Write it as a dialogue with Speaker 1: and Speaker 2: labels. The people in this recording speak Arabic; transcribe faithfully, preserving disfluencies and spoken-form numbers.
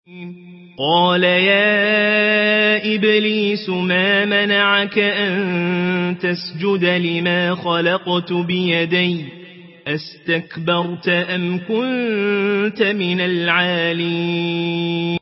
Speaker 1: قال يا إبليس ما منعك أن تسجد لما خلقت بيدي أستكبرت أم كنت من العالين